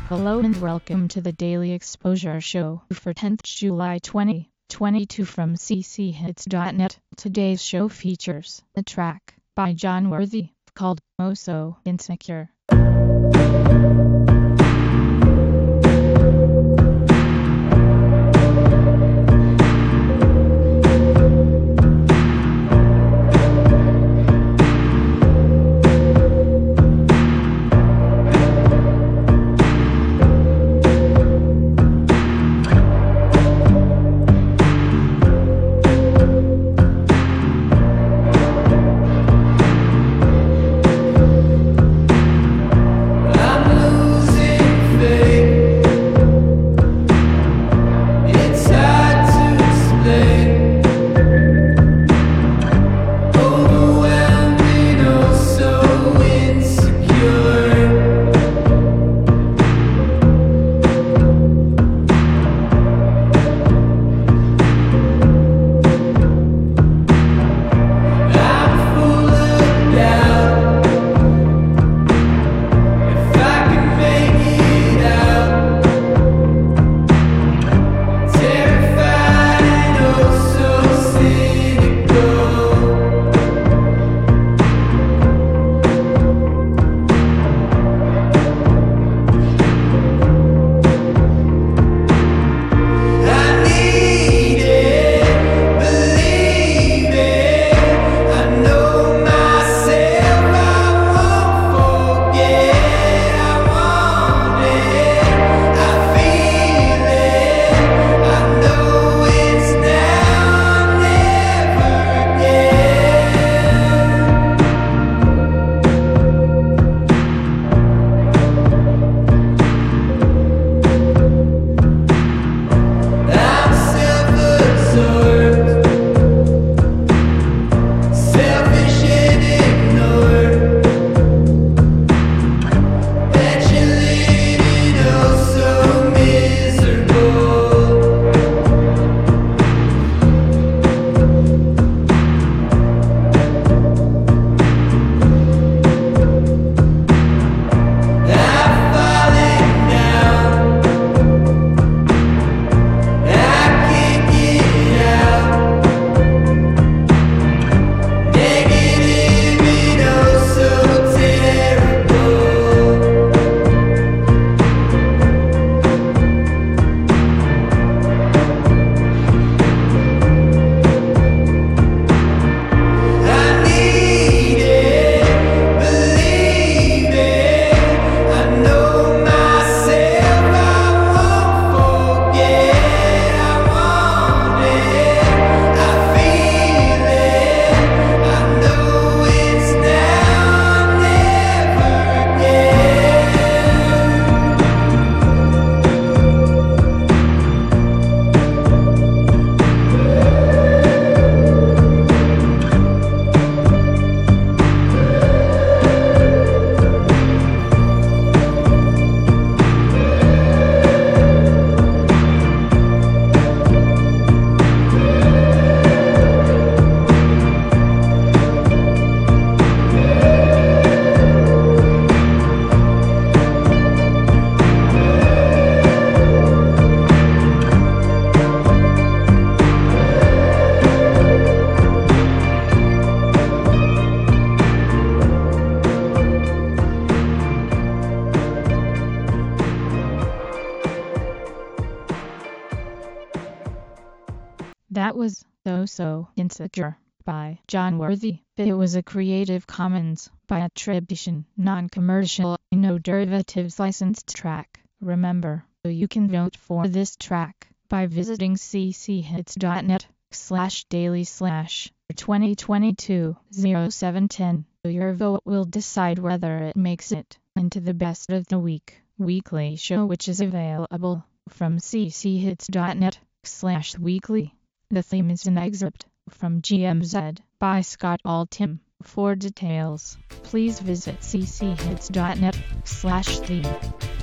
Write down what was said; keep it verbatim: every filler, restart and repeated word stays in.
Hello and welcome to the Daily Exposure Show for tenth July twenty twenty-two from c c hits dot net. Today's show features a track by John Worthy called "Oh So Insecure". That was "Oh So Insecure" by John Worthy. It was a Creative Commons by attribution, non-commercial, no derivatives licensed track. Remember, you can vote for this track by visiting c c hits dot net slash daily slash twenty twenty-two oh seven ten. Your vote will decide whether it makes it into the best of the week weekly show, which is available from c c hits dot net slash weekly. The theme is an excerpt from G M Z by Scott Altham. For details, please visit c c hits dot net slash theme.